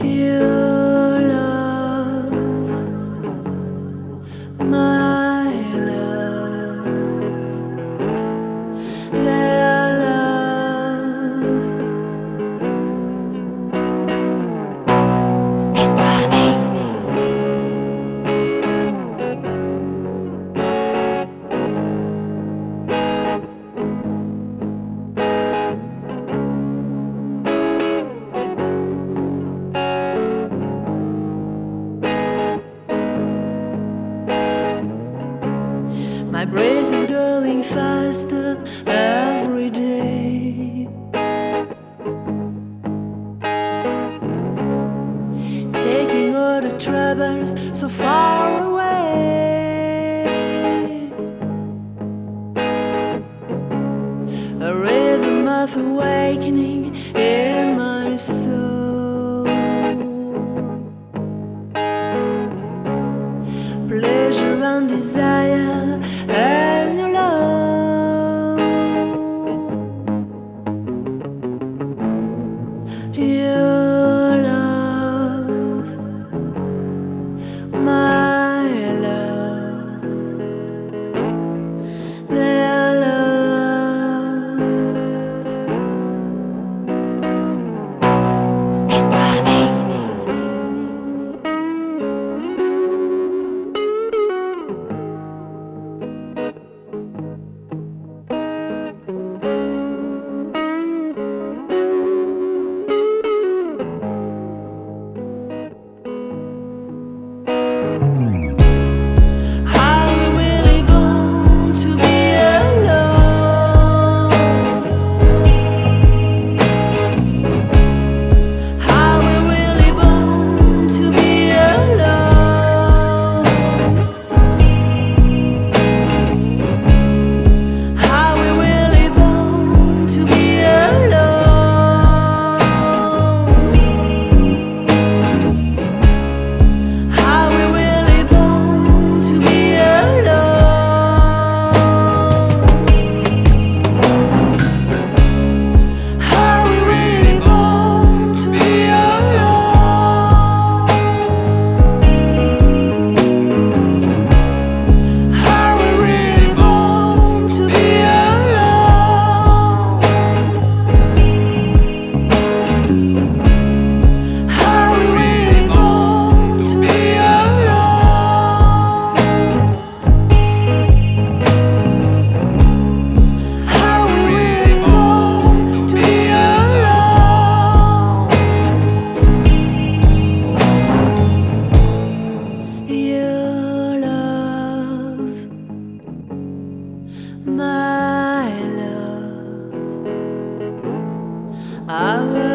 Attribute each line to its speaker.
Speaker 1: Your love, my love, their love is coming. My breath is going faster every day, taking all the troubles so far away. A rhythm of awakening in my soul, pleasure and desire as your love. Your love, my love, their love is coming. Your love, my love, our